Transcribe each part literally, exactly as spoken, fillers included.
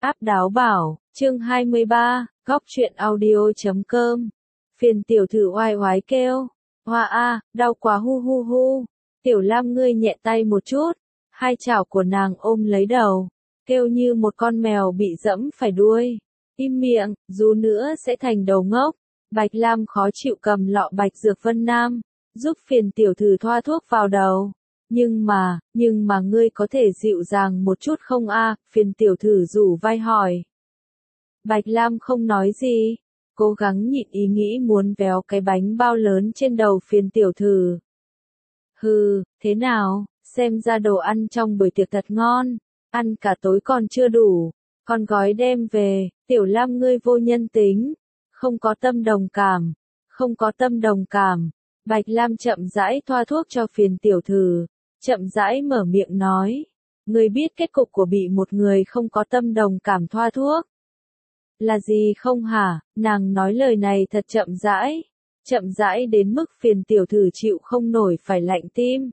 Áp đáo bảo, chương hai mươi ba, góc truyện audio chấm com. Phiền tiểu thử oai oái kêu, hoa a, đau quá hu hu hu. Tiểu Lam ngươi nhẹ tay một chút, hai chảo của nàng ôm lấy đầu, kêu như một con mèo bị dẫm phải đuôi. Im miệng, dù nữa sẽ thành đầu ngốc. Bạch Lam khó chịu cầm lọ Bạch Dược Vân Nam, giúp phiền tiểu thử thoa thuốc vào đầu. Nhưng mà, nhưng mà ngươi có thể dịu dàng một chút không a? Phiền tiểu thử rủ vai hỏi. Bạch Lam không nói gì, cố gắng nhịn ý nghĩ muốn véo cái bánh bao lớn trên đầu phiền tiểu thử. Hừ, thế nào, xem ra đồ ăn trong buổi tiệc thật ngon, ăn cả tối còn chưa đủ, còn gói đem về. Tiểu Lam ngươi vô nhân tính, không có tâm đồng cảm, không có tâm đồng cảm. Bạch Lam chậm rãi thoa thuốc cho phiền tiểu thử, chậm rãi mở miệng nói, ngươi biết kết cục của bị một người không có tâm đồng cảm thoa thuốc là gì không hả? Nàng nói lời này thật chậm rãi, chậm rãi đến mức phiền tiểu thử chịu không nổi phải lạnh tim.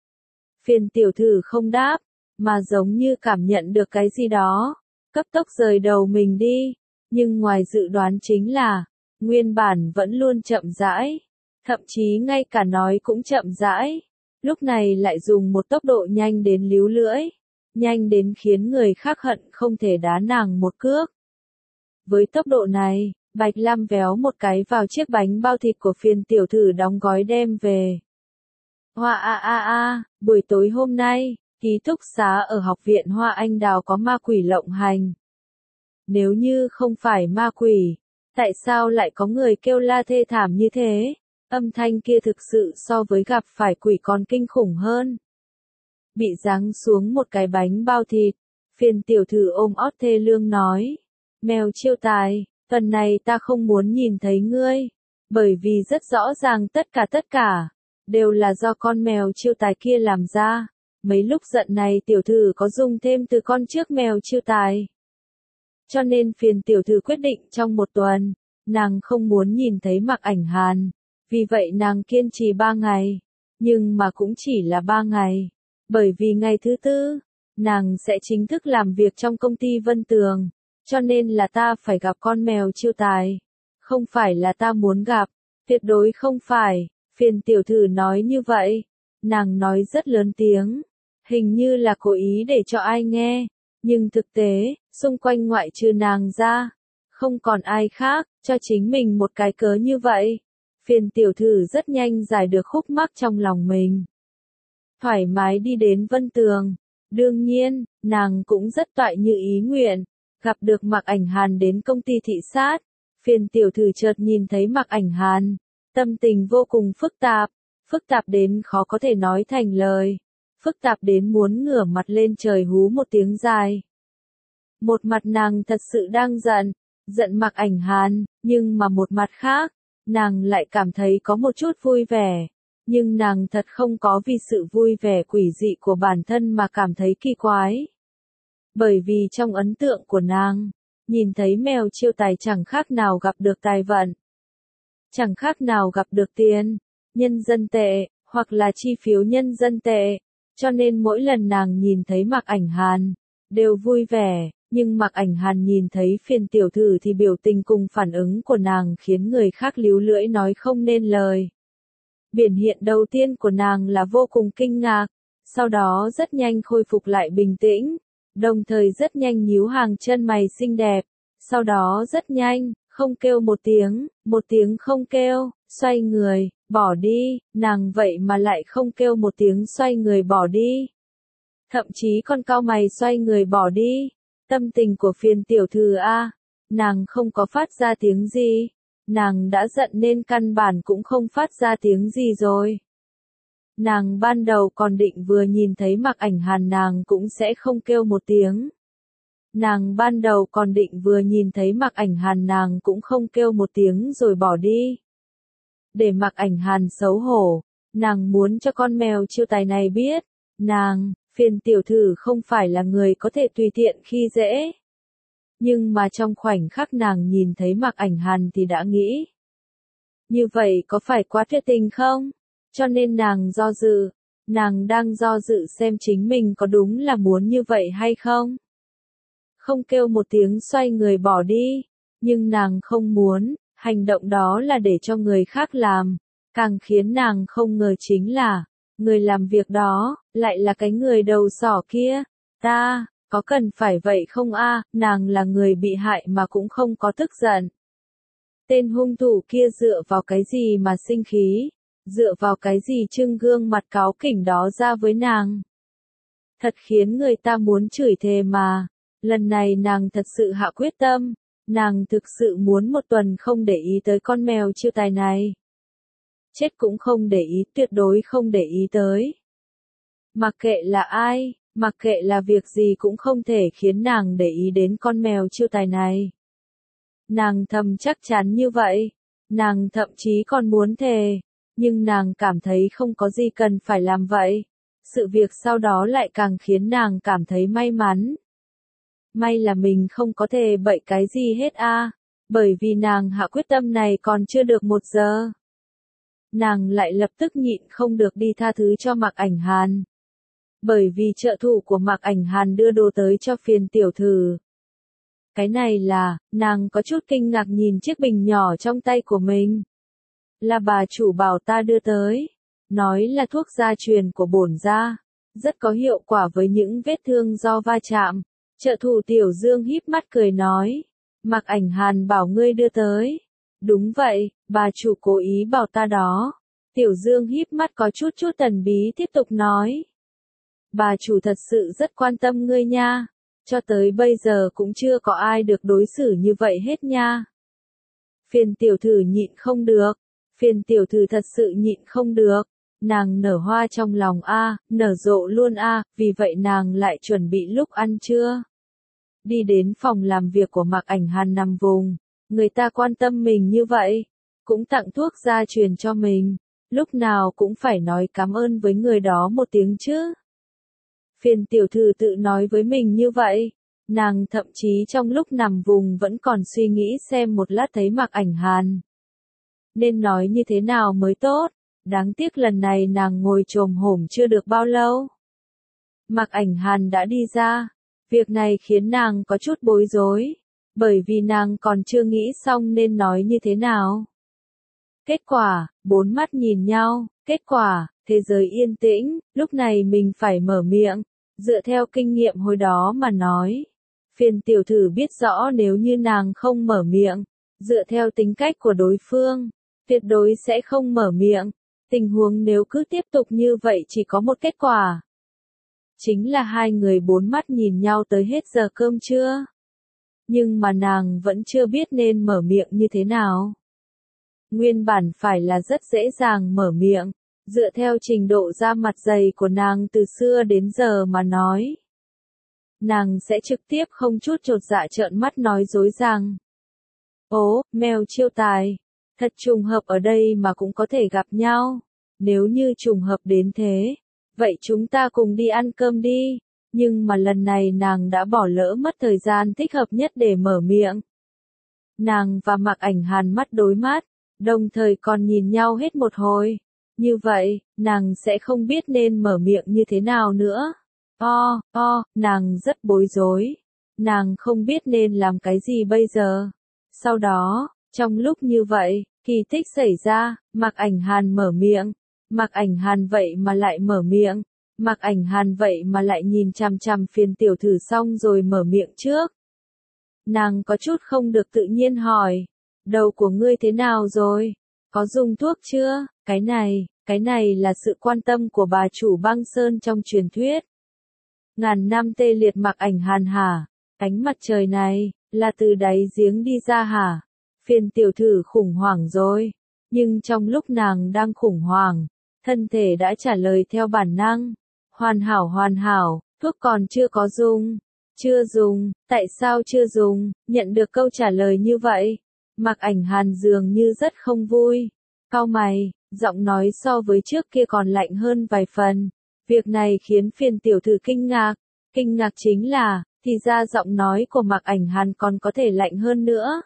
Phiền tiểu thử không đáp, mà giống như cảm nhận được cái gì đó, cấp tốc rời đầu mình đi, nhưng ngoài dự đoán chính là, nguyên bản vẫn luôn chậm rãi, thậm chí ngay cả nói cũng chậm rãi, lúc này lại dùng một tốc độ nhanh đến líu lưỡi, nhanh đến khiến người khác hận không thể đá nàng một cước. Với tốc độ này, Bạch Lam véo một cái vào chiếc bánh bao thịt của phiền tiểu thử đóng gói đem về. Hoa a a a, buổi tối hôm nay, ký túc xá ở học viện Hoa Anh Đào có ma quỷ lộng hành. Nếu như không phải ma quỷ, tại sao lại có người kêu la thê thảm như thế? Âm thanh kia thực sự so với gặp phải quỷ còn kinh khủng hơn. Bị giáng xuống một cái bánh bao thịt, phiền tiểu thử ôm ót thê lương nói. Mèo chiêu tài, tuần này ta không muốn nhìn thấy ngươi, bởi vì rất rõ ràng tất cả tất cả, đều là do con mèo chiêu tài kia làm ra. Mấy lúc giận này tiểu thử có dùng thêm từ con trước mèo chiêu tài. Cho nên phiền tiểu thử quyết định trong một tuần, nàng không muốn nhìn thấy Mạc Ảnh Hàn. Vì vậy nàng kiên trì ba ngày, nhưng mà cũng chỉ là ba ngày, bởi vì ngày thứ tư, nàng sẽ chính thức làm việc trong công ty Vân Tường, cho nên là ta phải gặp con mèo chiêu tài. Không phải là ta muốn gặp, tuyệt đối không phải, phiền tiểu thử nói như vậy, nàng nói rất lớn tiếng, hình như là cố ý để cho ai nghe, nhưng thực tế, xung quanh ngoại trừ nàng ra, không còn ai khác, cho chính mình một cái cớ như vậy. Phiền tiểu thử rất nhanh giải được khúc mắc trong lòng mình. Thoải mái đi đến Vân Tường. Đương nhiên, nàng cũng rất toại như ý nguyện. Gặp được Mạc Ảnh Hàn đến công ty thị sát. Phiền tiểu thử chợt nhìn thấy Mạc Ảnh Hàn. Tâm tình vô cùng phức tạp. Phức tạp đến khó có thể nói thành lời. Phức tạp đến muốn ngửa mặt lên trời hú một tiếng dài. Một mặt nàng thật sự đang giận. Giận Mạc Ảnh Hàn, nhưng mà một mặt khác. Nàng lại cảm thấy có một chút vui vẻ, nhưng nàng thật không có vì sự vui vẻ quỷ dị của bản thân mà cảm thấy kỳ quái. Bởi vì trong ấn tượng của nàng, nhìn thấy mèo chiêu tài chẳng khác nào gặp được tài vận, chẳng khác nào gặp được tiền, nhân dân tệ, hoặc là chi phiếu nhân dân tệ, cho nên mỗi lần nàng nhìn thấy Mạc Ảnh Hàn, đều vui vẻ. Nhưng Mạc Ảnh Hàn nhìn thấy phiền tiểu thử thì biểu tình cùng phản ứng của nàng khiến người khác líu lưỡi nói không nên lời. Biểu hiện đầu tiên của nàng là vô cùng kinh ngạc, sau đó rất nhanh khôi phục lại bình tĩnh, đồng thời rất nhanh nhíu hàng chân mày xinh đẹp, sau đó rất nhanh, không kêu một tiếng, một tiếng không kêu, xoay người, bỏ đi, nàng vậy mà lại không kêu một tiếng xoay người bỏ đi. Thậm chí còn cau mày xoay người bỏ đi. Tâm tình của phiền tiểu thử a, nàng không có phát ra tiếng gì, nàng đã giận nên căn bản cũng không phát ra tiếng gì rồi. Nàng ban đầu còn định vừa nhìn thấy Mạc Ảnh Hàn nàng cũng sẽ không kêu một tiếng. Nàng ban đầu còn định vừa nhìn thấy Mạc Ảnh Hàn nàng cũng không kêu một tiếng rồi bỏ đi. Để Mạc Ảnh Hàn xấu hổ, nàng muốn cho con mèo chiêu tài này biết, nàng, phiền tiểu thử không phải là người có thể tùy tiện khi dễ. Nhưng mà trong khoảnh khắc nàng nhìn thấy Mạc Ảnh Hàn thì đã nghĩ. Như vậy có phải quá tuyệt tình không? Cho nên nàng do dự. Nàng đang do dự xem chính mình có đúng là muốn như vậy hay không? không kêu một tiếng xoay người bỏ đi. Nhưng nàng không muốn, hành động đó là để cho người khác làm. Càng khiến nàng không ngờ chính là, người làm việc đó, lại là cái người đầu sỏ kia. Ta, có cần phải vậy không a? Nàng là người bị hại mà cũng không có tức giận. Tên hung thủ kia dựa vào cái gì mà sinh khí? Dựa vào cái gì trưng gương mặt cáu kỉnh đó ra với nàng? Thật khiến người ta muốn chửi thề mà. Lần này nàng thật sự hạ quyết tâm. Nàng thực sự muốn một tuần không để ý tới con mèo chiêu tài này. Chết cũng không để ý, tuyệt đối không để ý tới. Mặc kệ là ai, mặc kệ là việc gì cũng không thể khiến nàng để ý đến con mèo chiêu tài này. Nàng thầm chắc chắn như vậy. Nàng thậm chí còn muốn thề. Nhưng nàng cảm thấy không có gì cần phải làm vậy. Sự việc sau đó lại càng khiến nàng cảm thấy may mắn. May là mình không có thể bậy cái gì hết a, bởi vì nàng hạ quyết tâm này còn chưa được một giờ. Nàng lại lập tức nhịn không được đi tha thứ cho Mạc Ảnh Hàn. Bởi vì trợ thủ của Mạc Ảnh Hàn đưa đồ tới cho Phiền tiểu thư. Cái này là, nàng có chút kinh ngạc nhìn chiếc bình nhỏ trong tay của mình. Là bà chủ bảo ta đưa tới. Nói là thuốc gia truyền của bổn gia. Rất có hiệu quả với những vết thương do va chạm. Trợ thủ Tiểu Dương híp mắt cười nói. Mạc Ảnh Hàn bảo ngươi đưa tới. Đúng vậy, bà chủ cố ý bảo ta đó. Tiểu Dương híp mắt có chút chút tần bí tiếp tục nói. Bà chủ thật sự rất quan tâm ngươi nha. Cho tới bây giờ cũng chưa có ai được đối xử như vậy hết nha. Phiền tiểu thư nhịn không được. Phiền tiểu thư thật sự nhịn không được. Nàng nở hoa trong lòng a, nở rộ luôn a, vì vậy nàng lại chuẩn bị lúc ăn trưa. Đi đến phòng làm việc của Mạc Ảnh Hàn nằm vùng. Người ta quan tâm mình như vậy. Cũng tặng thuốc gia truyền cho mình. Lúc nào cũng phải nói cảm ơn với người đó một tiếng chứ. Phiền tiểu thư tự nói với mình như vậy. Nàng thậm chí trong lúc nằm vùng vẫn còn suy nghĩ xem một lát thấy Mạc Ảnh Hàn. Nên nói như thế nào mới tốt. Đáng tiếc lần này nàng ngồi chồm hổm chưa được bao lâu. Mạc Ảnh Hàn đã đi ra. Việc này khiến nàng có chút bối rối. Bởi vì nàng còn chưa nghĩ xong nên nói như thế nào. Kết quả, bốn mắt nhìn nhau. Kết quả, thế giới yên tĩnh. Lúc này mình phải mở miệng. Dựa theo kinh nghiệm hồi đó mà nói. Phiền tiểu thư biết rõ nếu như nàng không mở miệng. Dựa theo tính cách của đối phương. Tuyệt đối sẽ không mở miệng. Tình huống nếu cứ tiếp tục như vậy chỉ có một kết quả. Chính là hai người bốn mắt nhìn nhau tới hết giờ cơm trưa. Nhưng mà nàng vẫn chưa biết nên mở miệng như thế nào. Nguyên bản phải là rất dễ dàng mở miệng. Dựa theo trình độ da mặt dày của nàng từ xưa đến giờ mà nói. Nàng sẽ trực tiếp không chút chột dạ trợn mắt nói dối rằng. Ố, mèo chiêu tài. Thật trùng hợp ở đây mà cũng có thể gặp nhau. Nếu như trùng hợp đến thế, vậy chúng ta cùng đi ăn cơm đi. Nhưng mà lần này nàng đã bỏ lỡ mất thời gian thích hợp nhất để mở miệng. Nàng và Mạc Ảnh Hàn mắt đối mắt, đồng thời còn nhìn nhau hết một hồi. Như vậy, nàng sẽ không biết nên mở miệng như thế nào nữa. O, o, nàng rất bối rối. Nàng không biết nên làm cái gì bây giờ. Sau đó, trong lúc như vậy, kỳ tích xảy ra, Mạc Ảnh Hàn mở miệng. Mạc Ảnh Hàn vậy mà lại mở miệng. Mạc Ảnh Hàn vậy mà lại nhìn chằm chằm Phiền tiểu thư xong rồi mở miệng trước. Nàng có chút không được tự nhiên hỏi. Đầu của ngươi thế nào rồi? Có dùng thuốc chưa? Cái này, cái này là sự quan tâm của bà chủ băng sơn trong truyền thuyết. Ngàn năm tê liệt Mạc Ảnh Hàn hả? Ánh mặt trời này, là từ đáy giếng đi ra hả? Phiền tiểu thư khủng hoảng rồi. Nhưng trong lúc nàng đang khủng hoảng, thân thể đã trả lời theo bản năng. Hoàn hảo hoàn hảo, thuốc còn chưa có dùng. Chưa dùng, tại sao chưa dùng? Nhận được câu trả lời như vậy. Mạc Ảnh Hàn dường như rất không vui. Cau mày, giọng nói so với trước kia còn lạnh hơn vài phần. Việc này khiến Phiền tiểu thư kinh ngạc. Kinh ngạc chính là, thì ra giọng nói của Mạc Ảnh Hàn còn có thể lạnh hơn nữa.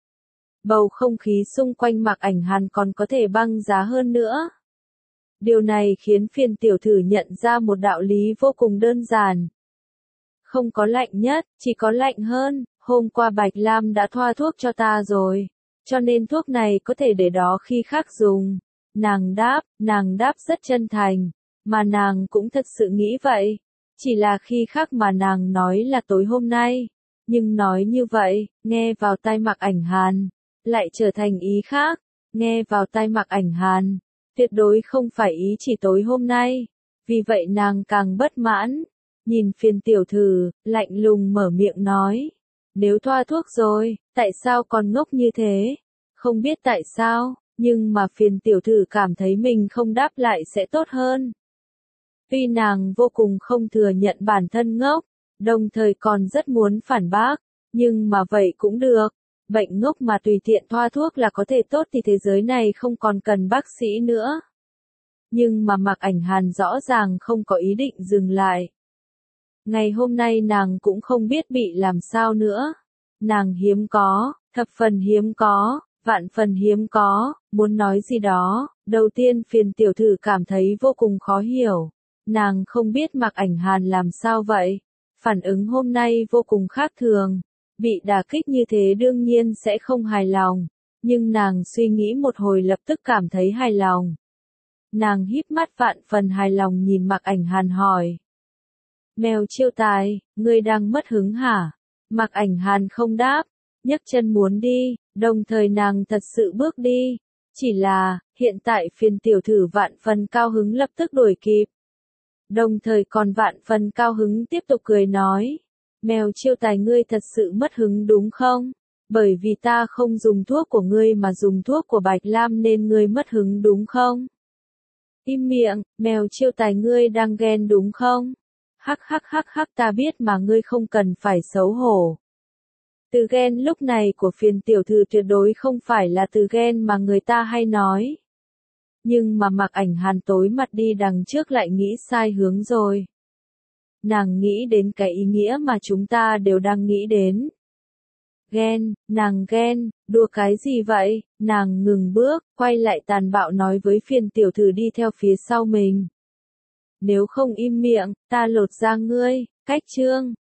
Bầu không khí xung quanh Mạc Ảnh Hàn còn có thể băng giá hơn nữa. Điều này khiến Phiền tiểu thư nhận ra một đạo lý vô cùng đơn giản. Không có lạnh nhất, chỉ có lạnh hơn, hôm qua Bạch Lam đã thoa thuốc cho ta rồi, cho nên thuốc này có thể để đó khi khác dùng. Nàng đáp, nàng đáp rất chân thành, mà nàng cũng thật sự nghĩ vậy. Chỉ là khi khác mà nàng nói là tối hôm nay, nhưng nói như vậy, nghe vào tai Mạc Ảnh Hàn, lại trở thành ý khác, nghe vào tai Mạc Ảnh Hàn, tuyệt đối không phải ý chỉ tối hôm nay, vì vậy nàng càng bất mãn, nhìn Phiền tiểu thư, lạnh lùng mở miệng nói, nếu thoa thuốc rồi, tại sao còn ngốc như thế? Không biết tại sao, nhưng mà Phiền tiểu thư cảm thấy mình không đáp lại sẽ tốt hơn. Tuy nàng vô cùng không thừa nhận bản thân ngốc, đồng thời còn rất muốn phản bác, nhưng mà vậy cũng được. Bệnh ngốc mà tùy tiện thoa thuốc là có thể tốt thì thế giới này không còn cần bác sĩ nữa. Nhưng mà Mạc Ảnh Hàn rõ ràng không có ý định dừng lại. Ngày hôm nay nàng cũng không biết bị làm sao nữa. Nàng hiếm có, thập phần hiếm có, vạn phần hiếm có, muốn nói gì đó. Đầu tiên Phiền tiểu thư cảm thấy vô cùng khó hiểu. Nàng không biết Mạc Ảnh Hàn làm sao vậy. Phản ứng hôm nay vô cùng khác thường. Bị đả kích như thế đương nhiên sẽ không hài lòng. Nhưng nàng suy nghĩ một hồi lập tức cảm thấy hài lòng. Nàng híp mắt vạn phần hài lòng nhìn Mạc Ảnh Hàn hỏi. Mèo Chiêu Tài, ngươi đang mất hứng hả? Mạc Ảnh Hàn không đáp, nhấc chân muốn đi, đồng thời nàng thật sự bước đi. Chỉ là, hiện tại Phiền tiểu thư vạn phần cao hứng lập tức đuổi kịp. Đồng thời còn vạn phần cao hứng tiếp tục cười nói. Mèo Chiêu Tài ngươi thật sự mất hứng đúng không? Bởi vì ta không dùng thuốc của ngươi mà dùng thuốc của Bạch Lam nên ngươi mất hứng đúng không? Im miệng, Mèo Chiêu Tài ngươi đang ghen đúng không? Hắc hắc hắc hắc ta biết mà ngươi không cần phải xấu hổ. Từ ghen lúc này của Phiền tiểu thư tuyệt đối không phải là từ ghen mà người ta hay nói. Nhưng mà Mạc Ảnh Hàn tối mặt đi đằng trước lại nghĩ sai hướng rồi. Nàng nghĩ đến cái ý nghĩa mà chúng ta đều đang nghĩ đến. Ghen, nàng ghen, đùa cái gì vậy? Nàng ngừng bước, quay lại tàn bạo nói với Phiền tiểu thư đi theo phía sau mình. Nếu không im miệng, ta lột da ngươi, cách chương.